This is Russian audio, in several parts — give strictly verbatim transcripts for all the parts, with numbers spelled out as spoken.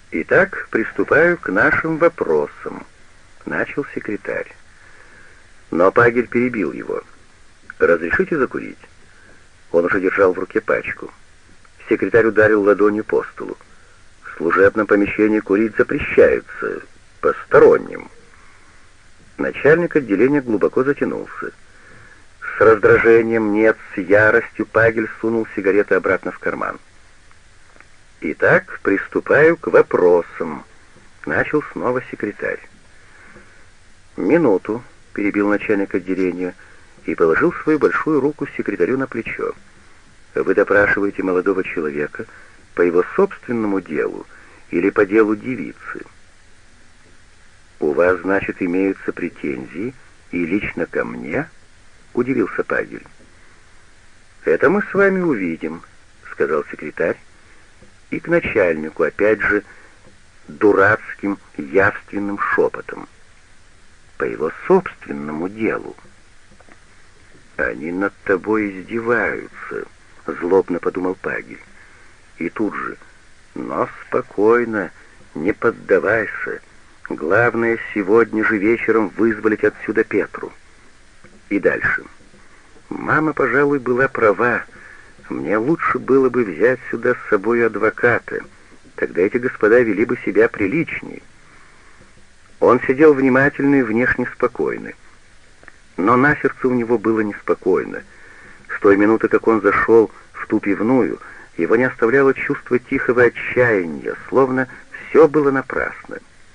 «Итак, приступаю к нашим вопросам», — начал секретарь. Но Пагель перебил его. «Разрешите закурить?» Он уже держал в руке пачку. Секретарь ударил ладонью по столу. «В служебном помещении курить запрещается. Посторонним». Начальник отделения глубоко затянулся. С раздражением, нет, с яростью Пагель сунул сигареты обратно в карман. «Итак, приступаю к вопросам», — начал снова секретарь. «Минуту», — перебил начальник отделения и положил свою большую руку секретарю на плечо. «Вы допрашиваете молодого человека по его собственному делу или по делу девицы?» «У вас, значит, имеются претензии и лично ко мне?» — удивился Пагель. «Это мы с вами увидим», — сказал секретарь, и к начальнику, опять же, дурацким явственным шепотом. «По его собственному делу». «Они над тобой издеваются», — злобно подумал Пагель. И тут же: «Но спокойно, не поддавайся. Главное, сегодня же вечером вызволить отсюда Петру». И дальше: «Мама, пожалуй, была права. Мне лучше было бы взять сюда с собой адвоката. Тогда эти господа вели бы себя приличней». Он сидел внимательный и внешне спокойный. Но на сердце у него было неспокойно. С той минуты, как он зашел в ту пивную, его не оставляло чувство тихого отчаяния, словно все было напрасно.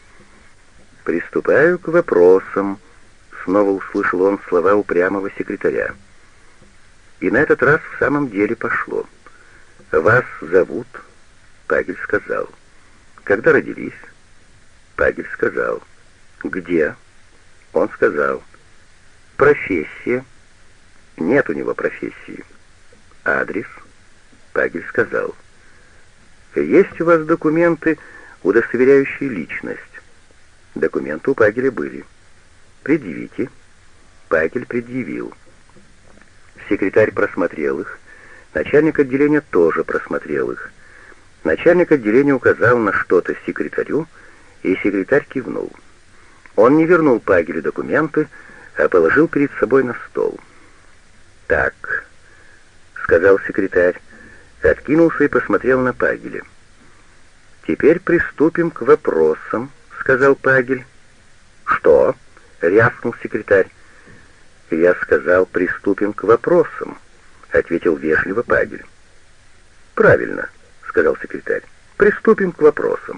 «Приступаю к вопросам», — снова услышал он слова упрямого секретаря. И на этот раз в самом деле пошло. «Вас зовут?» — Пагель сказал. «Когда родились?» Пагель сказал. «Где?» Он сказал. «Профессия?» «Нет у него профессии». «Адрес?» Пагель сказал. «Есть у вас документы, удостоверяющие личность?» Документы у Пагеля были. «Предъявите». Пагель предъявил. Секретарь просмотрел их. Начальник отделения тоже просмотрел их. Начальник отделения указал на что-то секретарю, и секретарь кивнул. Он не вернул Пагелю документы, а положил перед собой на стол. «Так», — сказал секретарь, откинулся и посмотрел на Пагеля. «Теперь приступим к вопросам», — сказал Пагель. «Что?» — рявкнул секретарь. «Я сказал, приступим к вопросам», — ответил вежливо Пагель. «Правильно», — сказал секретарь. «Приступим к вопросам».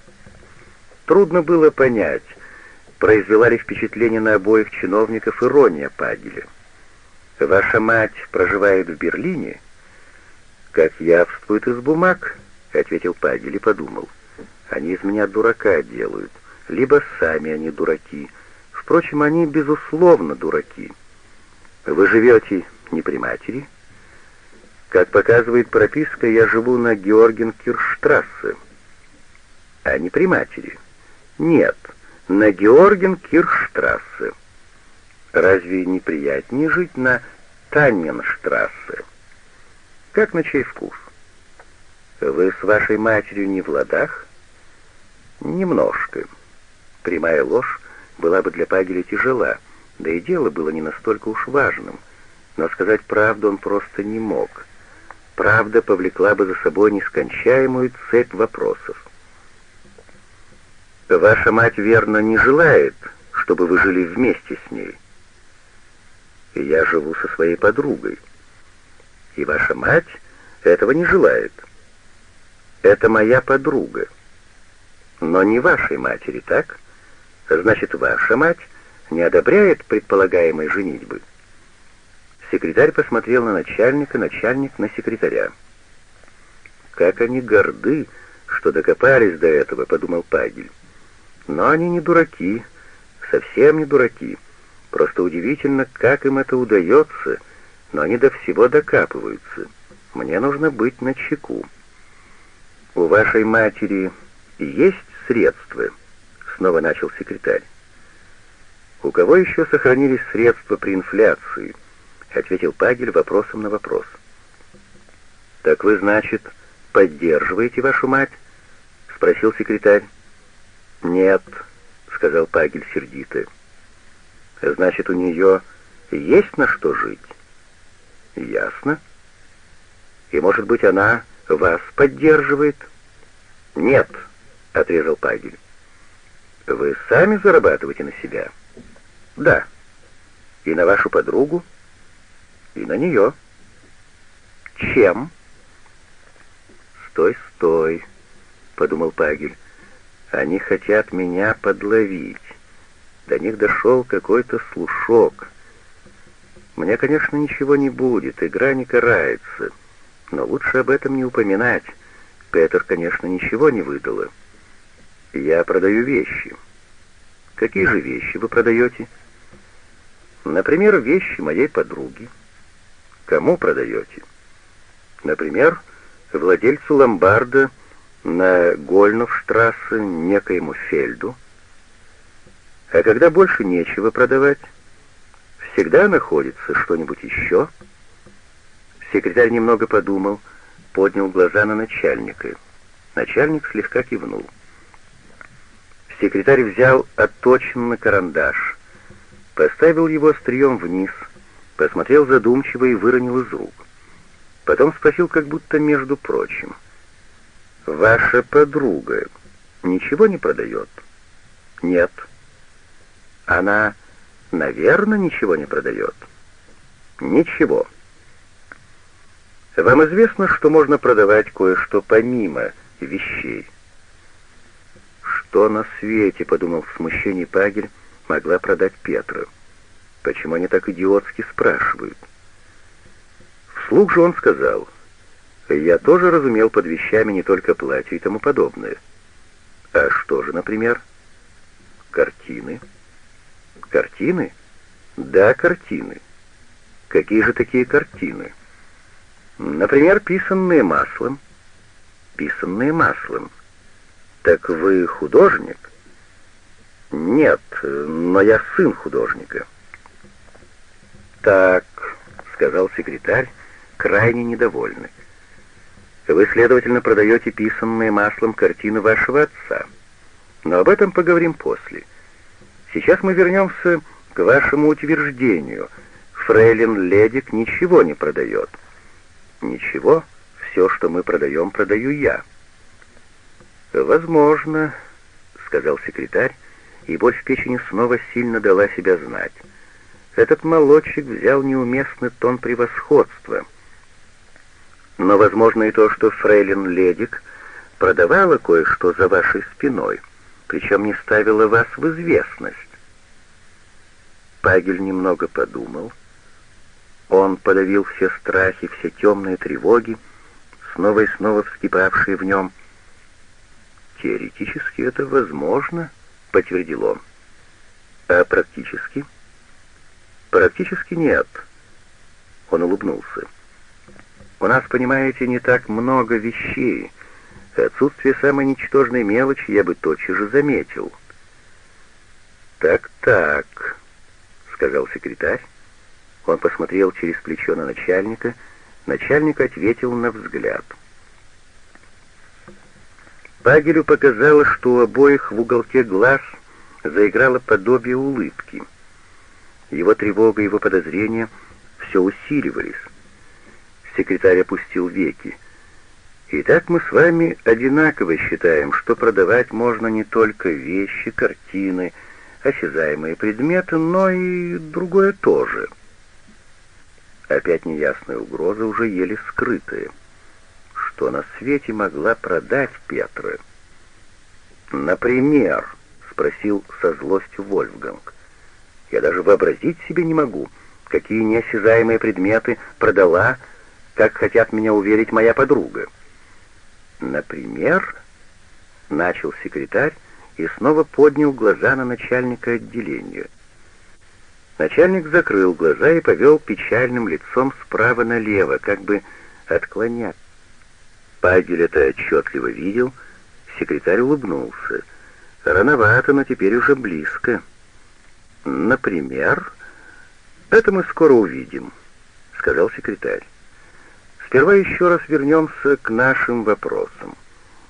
Трудно было понять, произвела ли впечатление на обоих чиновников ирония Пагеля. «Ваша мать проживает в Берлине?» «Как явствует из бумаг», — ответил Пагель и подумал. «Они из меня дурака делают, либо сами они дураки. Впрочем, они, безусловно, дураки. Вы живете не при матери?» «Как показывает прописка, я живу на Георгенкирштрассе». «А не при матери?» «Нет, на Георгенкирштрассе». «Разве не приятнее жить на Танненштрассе?» «Как на чей вкус?» «Вы с вашей матерью не в ладах?» «Немножко». Прямая ложь была бы для Пагеля тяжела, да и дело было не настолько уж важным, но сказать правду он просто не мог. Правда повлекла бы за собой нескончаемую цепь вопросов. «Ваша мать, верно, не желает, чтобы вы жили вместе с ней?» «Я живу со своей подругой». «И ваша мать этого не желает?» «Это моя подруга». «Но не вашей матери, так? Значит, ваша мать не одобряет предполагаемой женитьбы?» Секретарь посмотрел на начальника, начальник на секретаря. «Как они горды, что докопались до этого», — подумал Пагель. «Но они не дураки, совсем не дураки. Просто удивительно, как им это удается, но они до всего докапываются. Мне нужно быть начеку». «У вашей матери есть средства?» — снова начал секретарь. «У кого еще сохранились средства при инфляции?» — ответил Пагель вопросом на вопрос. «Так вы, значит, поддерживаете вашу мать?» спросил секретарь. «Нет», — сказал Пагель сердито. «Значит, у нее есть на что жить?» «Ясно. И, может быть, она вас поддерживает?» «Нет», — отрезал Пагель. «Вы сами зарабатываете на себя?» «Да. И на вашу подругу?» «И на нее». «Чем?» «Стой, стой», — подумал Пагель. «Они хотят меня подловить. До них дошел какой-то слушок. Мне, конечно, ничего не будет, игра не карается, но лучше об этом не упоминать. Петер, конечно, ничего не выдала. Я продаю вещи». «Какие же вещи вы продаете?» «Например, вещи моей подруги». «Кому продаете?» «Например, владельцу ломбарда на Гольновштрассе, некоему Фельду». «А когда больше нечего продавать, всегда находится что-нибудь еще?» Секретарь немного подумал, поднял глаза на начальника. Начальник слегка кивнул. Секретарь взял отточенный карандаш, поставил его острием вниз, посмотрел задумчиво и выронил из рук. Потом спросил, как будто между прочим: «Ваша подруга ничего не продает?» «Нет». «Она, наверное, ничего не продает?» «Ничего». «Вам известно, что можно продавать кое-что помимо вещей?» «Что на свете, — подумал в смущении Пагель, — могла продать Петра? Почему они так идиотски спрашивают?» Вслух же он сказал: «Я тоже разумел под вещами не только платье и тому подобное». «А что же, например?» «Картины». «Картины?» «Да, картины». «Какие же такие картины?» «Например, писанные маслом». «Писанные маслом. Так вы художник?» «Нет, но я сын художника». «Так», — сказал секретарь, крайне недовольный. «Вы, следовательно, продаете писанные маслом картины вашего отца. Но об этом поговорим после. Сейчас мы вернемся к вашему утверждению. Фрейлин Ледик ничего не продает». «Ничего, все, что мы продаем, продаю я». «Возможно», — сказал секретарь, и боль в печени снова сильно дала себя знать. Этот молодчик взял неуместный тон превосходства. «Но возможно и то, что фрейлин Ледик продавала кое-что за вашей спиной, причем не ставила вас в известность». Пагель немного подумал. Он подавил все страхи, все темные тревоги, снова и снова вскипавшие в нем. «Теоретически это возможно», — подтвердил он. «А практически?» «Практически нет». Он улыбнулся. «У нас, понимаете, не так много вещей. Отсутствие самой ничтожной мелочи я бы тотчас же заметил». «Так-так», — сказал секретарь. Он посмотрел через плечо на начальника. Начальник ответил на взгляд. Пагелю показалось, что у обоих в уголке глаз заиграло подобие улыбки. Его тревога, его подозрения все усиливались. Секретарь опустил веки. «Итак, мы с вами одинаково считаем, что продавать можно не только вещи, картины, осязаемые предметы, но и другое тоже». Опять неясная угроза, уже еле скрытая. Что на свете могла продать Петра? «Например?» — спросил со злостью Вольфганг. «Я даже вообразить себе не могу, какие неосязаемые предметы продала, как хотят меня уверить моя подруга». «Например?» — начал секретарь и снова поднял глаза на начальника отделения. Начальник закрыл глаза и повел печальным лицом справа налево, как бы отклоняя. Пагель это отчетливо видел. Секретарь улыбнулся. Рановато, но теперь уже близко. «Например?» «Это мы скоро увидим», — сказал секретарь. «Сперва еще раз вернемся к нашим вопросам.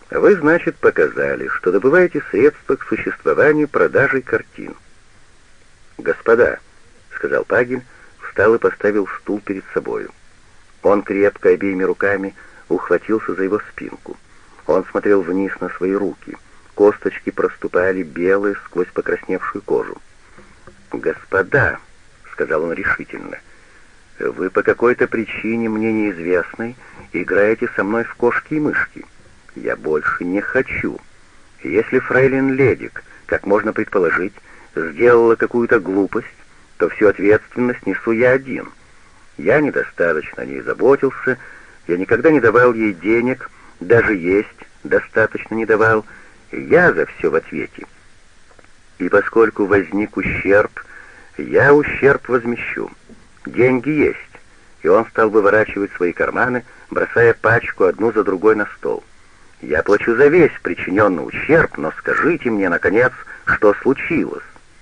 Вы, значит, показали, что добываете средства к существованию продажей картин. «Господа», — сказал Пагель, встал и поставил стул перед собою. Он крепко обеими руками ухватился за его спинку. Он смотрел вниз на свои руки. Косточки проступали белые сквозь покрасневшую кожу. «Господа», — сказал он решительно, — «вы по какой-то причине мне неизвестной играете со мной в кошки и мышки. Я больше не хочу. Если фрейлин Ледик, как можно предположить, сделала какую-то глупость, то всю ответственность несу я один. Я недостаточно о ней заботился, я никогда не давал ей денег, даже есть достаточно не давал, и я за все в ответе. И поскольку возник ущерб, я ущерб возмещу. Деньги есть». И он стал выворачивать свои карманы, бросая пачку одну за другой на стол. «Я плачу за весь причиненный ущерб, но скажите мне, наконец, что случилось?»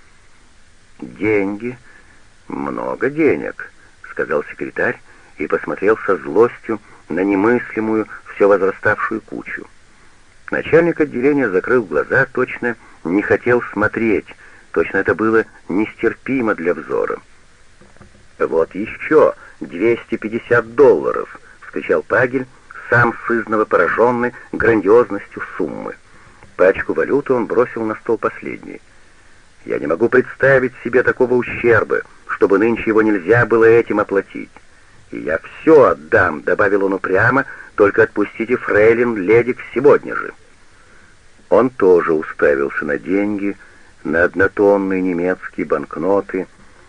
«Деньги, много денег», — сказал секретарь и посмотрел со злостью на немыслимую, все возраставшую кучу. Начальник отделения закрыл глаза, точно не хотел смотреть, точно это было нестерпимо для взора. «Вот еще двести пятьдесят долларов!» — вскричал Пагель, сам сызново пораженный грандиозностью суммы. Пачку валюты он бросил на стол последний. «Я не могу представить себе такого ущерба, чтобы нынче его нельзя было этим оплатить. И я все отдам», — добавил он упрямо, — «только отпустите фрейлин Ледик сегодня же». Он тоже уставился на деньги, на однотонные немецкие банкноты,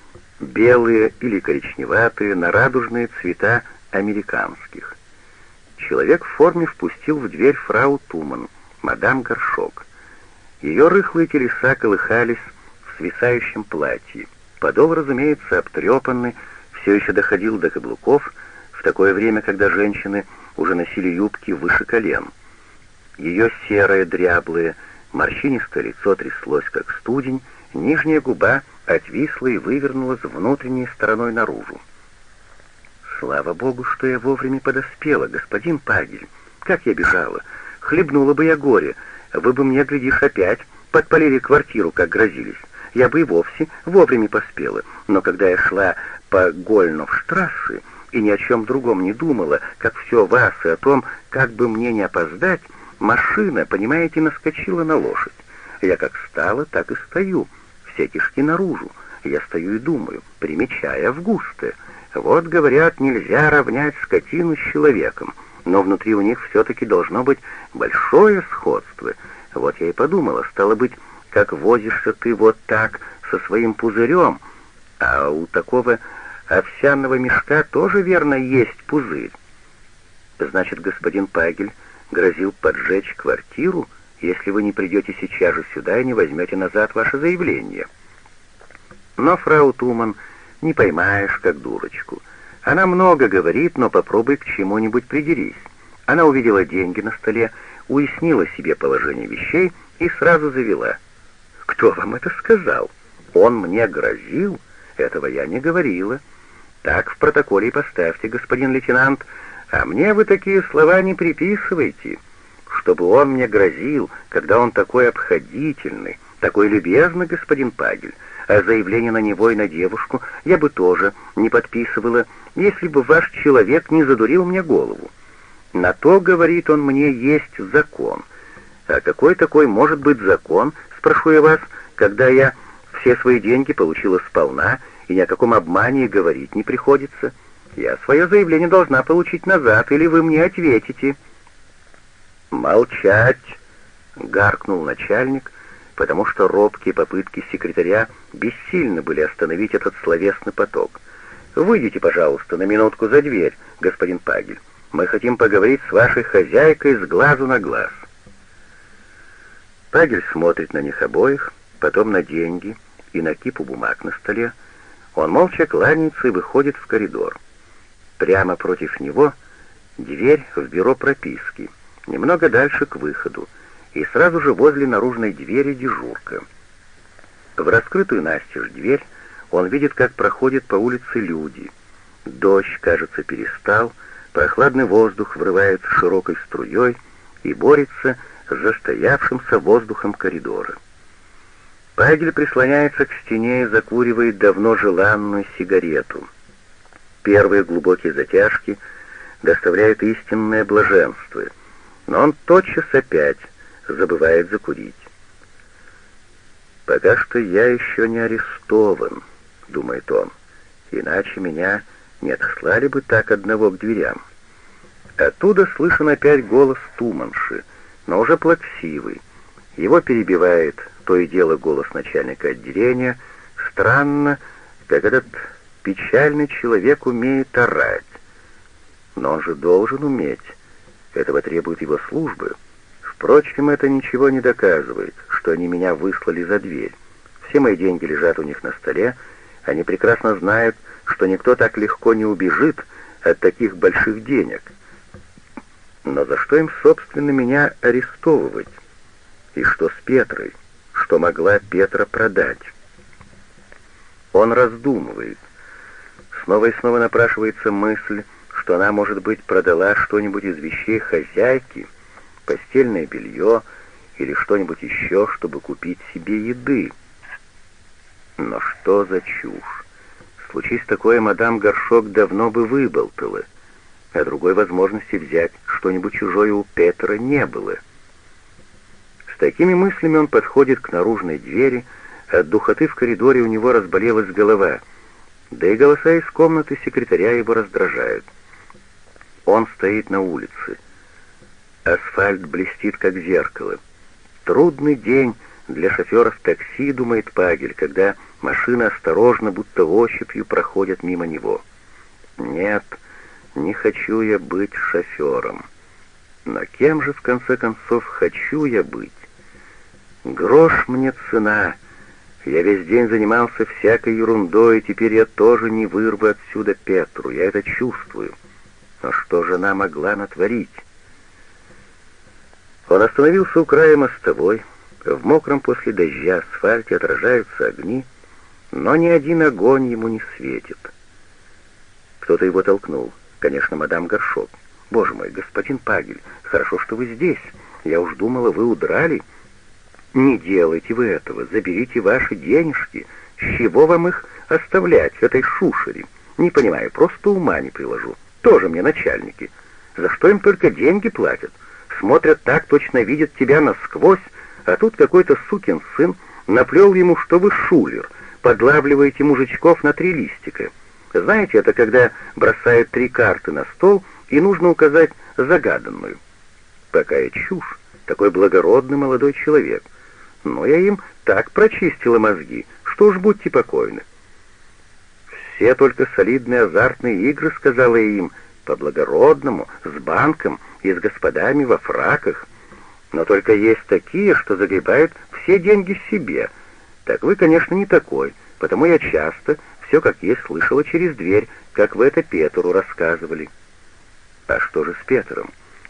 белые или коричневатые, на радужные цвета американских. Человек в форме впустил в дверь фрау Туман, мадам Горшок. Ее рыхлые телеса колыхались в свисающем платье. Подол, разумеется, обтрепанный, все еще доходил до каблуков, в такое время, когда женщины уже носили юбки выше колен. Ее серое, дряблое, морщинистое лицо тряслось, как студень, нижняя губа отвисла и вывернулась внутренней стороной наружу. «Слава Богу, что я вовремя подоспела, господин Пагель. Как я бежала! Хлебнула бы я горе. Вы бы мне, глядишь, опять подпалили квартиру, как грозились. Я бы и вовсе вовремя поспела. Но когда я шла по Гольновштрассе и ни о чем другом не думала, как все о вас и о том, как бы мне не опоздать, машина, понимаете, наскочила на лошадь. Я как стала, так и стою, все кишки наружу. Я стою и думаю, примечая Августа. Вот, говорят, нельзя равнять скотину с человеком, но внутри у них все-таки должно быть большое сходство. Вот я и подумала, стало быть, как возишься ты вот так со своим пузырем, а у такого овсяного мешка тоже, верно, есть пузырь. Значит, господин Пагель грозил поджечь квартиру, если вы не придете сейчас же сюда и не возьмете назад ваше заявление. Но фрау Туман не поймаешь, как дурочку. Она много говорит, но попробуй к чему-нибудь придерись. Она увидела деньги на столе, уяснила себе положение вещей и сразу завела. «Кто вам это сказал? Он мне грозил? Этого я не говорила. Так в протоколе и поставьте, господин лейтенант, а мне вы такие слова не приписывайте. Чтобы он мне грозил, когда он такой обходительный, такой любезный, господин Пагель, а заявление на него и на девушку я бы тоже не подписывала, если бы ваш человек не задурил мне голову. На то, говорит он, мне есть закон. А какой такой может быть закон, спрошу я вас, когда я все свои деньги получила сполна, и ни о каком обмане и говорить не приходится? Я свое заявление должна получить назад, или вы мне ответите». «Молчать!» — гаркнул начальник, потому что робкие попытки секретаря бессильны были остановить этот словесный поток. «Выйдите, пожалуйста, на минутку за дверь, господин Пагель. Мы хотим поговорить с вашей хозяйкой с глазу на глаз». Пагель смотрит на них обоих, потом на деньги и на кипу бумаг на столе. Он молча кланяется и выходит в коридор. Прямо против него дверь в бюро прописки, немного дальше к выходу, и сразу же возле наружной двери дежурка. В раскрытую настежь дверь он видит, как проходят по улице люди. Дождь, кажется, перестал, прохладный воздух врывается широкой струей, и борется с застоявшимся воздухом коридора. Пагель прислоняется к стене и закуривает давно желанную сигарету. Первые глубокие затяжки доставляют истинное блаженство, но он тотчас опять забывает закурить. «Пока что я еще не арестован», — думает он, — «иначе меня не отослали бы так одного к дверям». Оттуда слышен опять голос Туманши, но уже плаксивый. Его перебивает то и дело голос начальника отделения. Странно, как этот печальный человек умеет орать. Но он же должен уметь. Этого требует его службы. Впрочем, это ничего не доказывает, что они меня выслали за дверь. Все мои деньги лежат у них на столе. Они прекрасно знают, что никто так легко не убежит от таких больших денег. Но за что им, собственно, меня арестовывать? И что с Петрой? Что могла Петра продать? Он раздумывает. Снова и снова напрашивается мысль, что она, может быть, продала что-нибудь из вещей хозяйки, постельное белье или что-нибудь еще, чтобы купить себе еды. Но что за чушь? Случись такое, мадам Горшок давно бы выболтала, а другой возможности взять что-нибудь чужое у Петра не было. С такими мыслями он подходит к наружной двери. От духоты в коридоре у него разболелась голова, да и голоса из комнаты секретаря его раздражают. Он стоит на улице. Асфальт блестит, как зеркало. Трудный день для шоферов такси, думает Пагель, когда машины осторожно, будто ощупью, проходят мимо него. Нет, не хочу я быть шофером. Но кем же, в конце концов, хочу я быть? Грош мне цена. Я весь день занимался всякой ерундой, и теперь я тоже не вырву отсюда Петру. Я это чувствую. Но что же она могла натворить? Он остановился у края мостовой. В мокром после дождя асфальте отражаются огни, но ни один огонь ему не светит. Кто-то его толкнул. Конечно, мадам Горшок. «Боже мой, господин Пагель, хорошо, что вы здесь. Я уж думала, вы удрали». «Не делайте вы этого, заберите ваши денежки. С чего вам их оставлять, этой шушере? Не понимаю, просто ума не приложу. Тоже мне начальники. За что им только деньги платят? Смотрят так, точно видят тебя насквозь, а тут какой-то сукин сын наплел ему, что вы шулер, подлавливаете мужичков на три листика. Знаете, это когда бросают три карты на стол, и нужно указать загаданную. Такая чушь, такой благородный молодой человек. Но я им так прочистила мозги, что уж будьте покойны. Все только солидные азартные игры, сказала я им, по-благородному, с банком и с господами во фраках. Но только есть такие, что загребают все деньги себе. Так вы, конечно, не такой, потому я часто все как есть слышала через дверь, как вы это Петру рассказывали. А что же с Петром?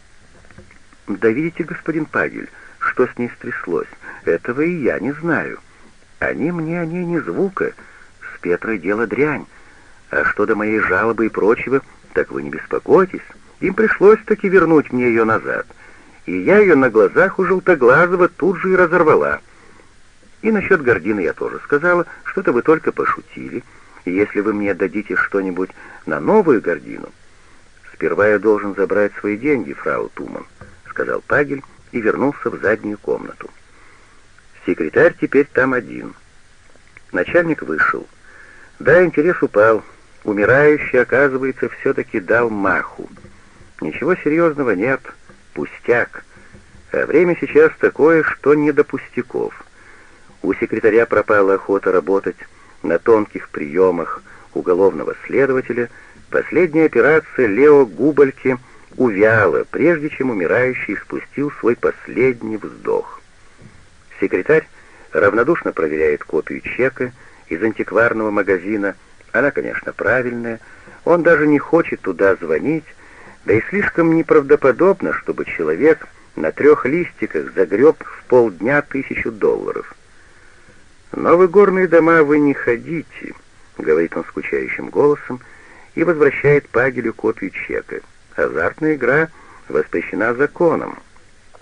Да видите, господин Пагель, что с ней стряслось, этого и я не знаю. Они мне о ней ни звука, с Петрой дело дрянь. А что до моей жалобы и прочего, так вы не беспокойтесь, им пришлось таки вернуть мне ее назад, и я ее на глазах у Желтоглазого тут же и разорвала. И насчет гардины я тоже сказала, что-то вы только пошутили, и если вы мне дадите что-нибудь на новую гардину... «Сперва я должен забрать свои деньги, фрау Туман», — сказал Пагель и вернулся в заднюю комнату. Секретарь теперь там один. Начальник вышел. Да, интерес упал. Умирающий, оказывается, все-таки дал маху. Ничего серьезного нет, пустяк. А время сейчас такое, что не до пустяков. У секретаря пропала охота работать на тонких приемах уголовного следователя. Последняя операция Лео Губальки увяла, прежде чем умирающий спустил свой последний вздох. Секретарь равнодушно проверяет копию чека из антикварного магазина. Она, конечно, правильная. Он даже не хочет туда звонить, да и слишком неправдоподобно, чтобы человек на трех листиках загреб в полдня тысячу долларов. «Но в игорные дома вы не ходите», — говорит он скучающим голосом, и возвращает Пагелю копию чека. Азартная игра воспрещена законом.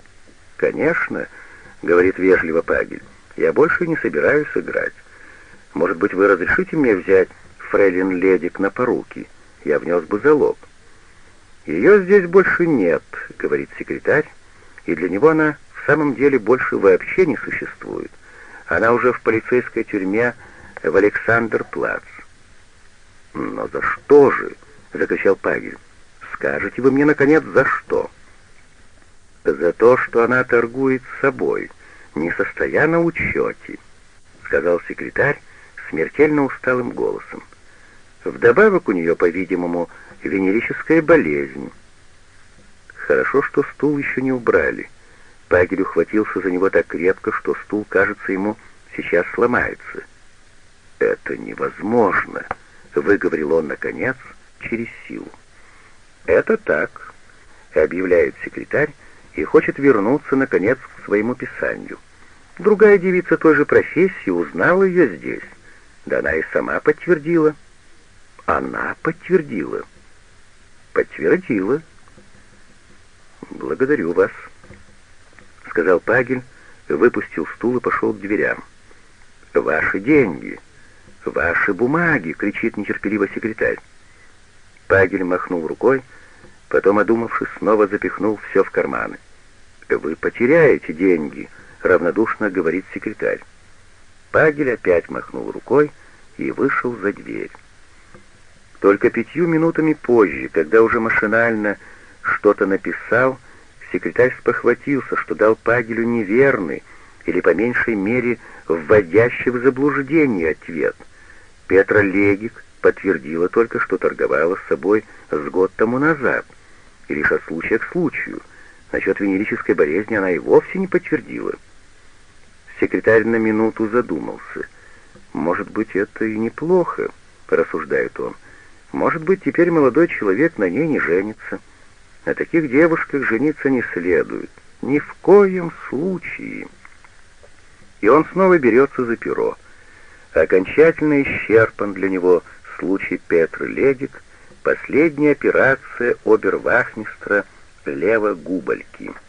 «Конечно», — говорит вежливо Пагель, — «я больше не собираюсь играть. Может быть, вы разрешите мне взять фрейлин Ледик на поруки? Я внес бы залог». «Ее здесь больше нет», — говорит секретарь, и для него она в самом деле больше вообще не существует. Она уже в полицейской тюрьме в Александр-Плац. «Но за что же?» — закричал Пагель. «Скажете вы мне, наконец, за что?» «За то, что она торгует собой, не состоя на учете», — сказал секретарь смертельно усталым голосом. «Вдобавок у нее, по-видимому, венерическая болезнь». Хорошо, что стул еще не убрали. Пагель ухватился за него так крепко, что стул, кажется, ему сейчас сломается. «Это невозможно», — выговорил он, наконец, через силу. «Это так», — объявляет секретарь и хочет вернуться, наконец, к своему писанию. Другая девица той же профессии узнала ее здесь. Да она и сама подтвердила. Она подтвердила. Подтвердила. «Благодарю вас», — сказал Пагель, выпустил стул и пошел к дверям. «Ваши деньги, ваши бумаги!» — кричит нетерпеливо секретарь. Пагель махнул рукой, потом, одумавшись, снова запихнул все в карманы. «Вы потеряете деньги», — равнодушно говорит секретарь. Пагель опять махнул рукой и вышел за дверь. Только пятью минутами позже, когда уже машинально что-то написал, секретарь спохватился, что дал Пагелю неверный или, по меньшей мере, вводящий в заблуждение ответ. Петра Легик подтвердила только, что торговала с собой с год тому назад, и лишь от случая к случаю. Насчет венерической болезни она и вовсе не подтвердила. Секретарь на минуту задумался. «Может быть, это и неплохо», — рассуждает он. «Может быть, теперь молодой человек на ней не женится. На таких девушках жениться не следует. Ни в коем случае». И он снова берется за перо. Окончательно исчерпан для него случай Петры Ледик, последняя операция обервахмистра Лева Губальки.